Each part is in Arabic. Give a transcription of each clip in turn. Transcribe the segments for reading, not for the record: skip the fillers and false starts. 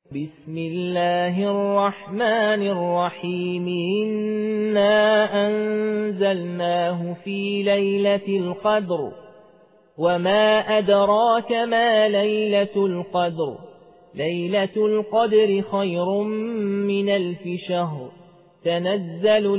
بسم الله الرحمن الرحيم إنا أنزلناه في ليلة القدر وما أدراك ما ليلة القدر ليلة القدر خير من 1000 شهر تنزل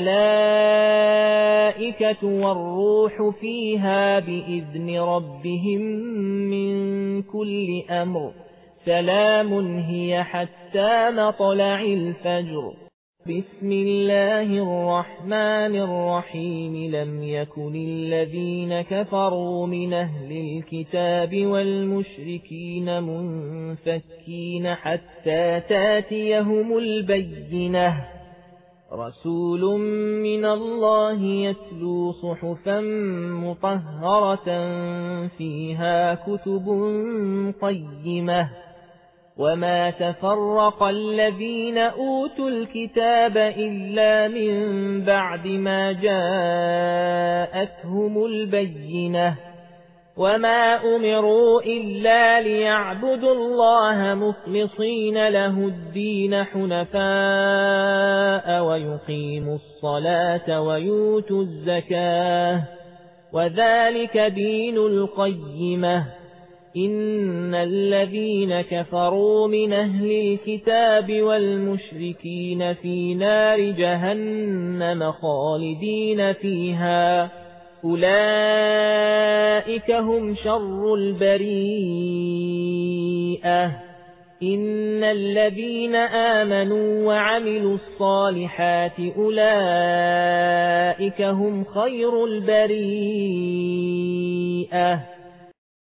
الملائكة والروح فيها بإذن ربهم من كل أمر سلام هي حتى مطلع الفجر بسم الله الرحمن الرحيم لم يكن الذين كفروا من أهل الكتاب والمشركين منفكين حتى تاتيهم البينة رسول من الله يتلو صحفا مطهرة فيها كتب قيمة وما تفرق الذين أوتوا الكتاب إلا من بعد ما جاءتهم البينة وما أمروا إلا ليعبدوا الله مخلصين له الدين حنفاء ويقيموا الصلاة ويؤتوا الزكاة وذلك دين القيمة إن الذين كفروا من أهل الكتاب والمشركين في نار جهنم خالدين فيها أولئك هم شر البريئة إن الذين آمنوا وعملوا الصالحات أولئك هم خير البريئة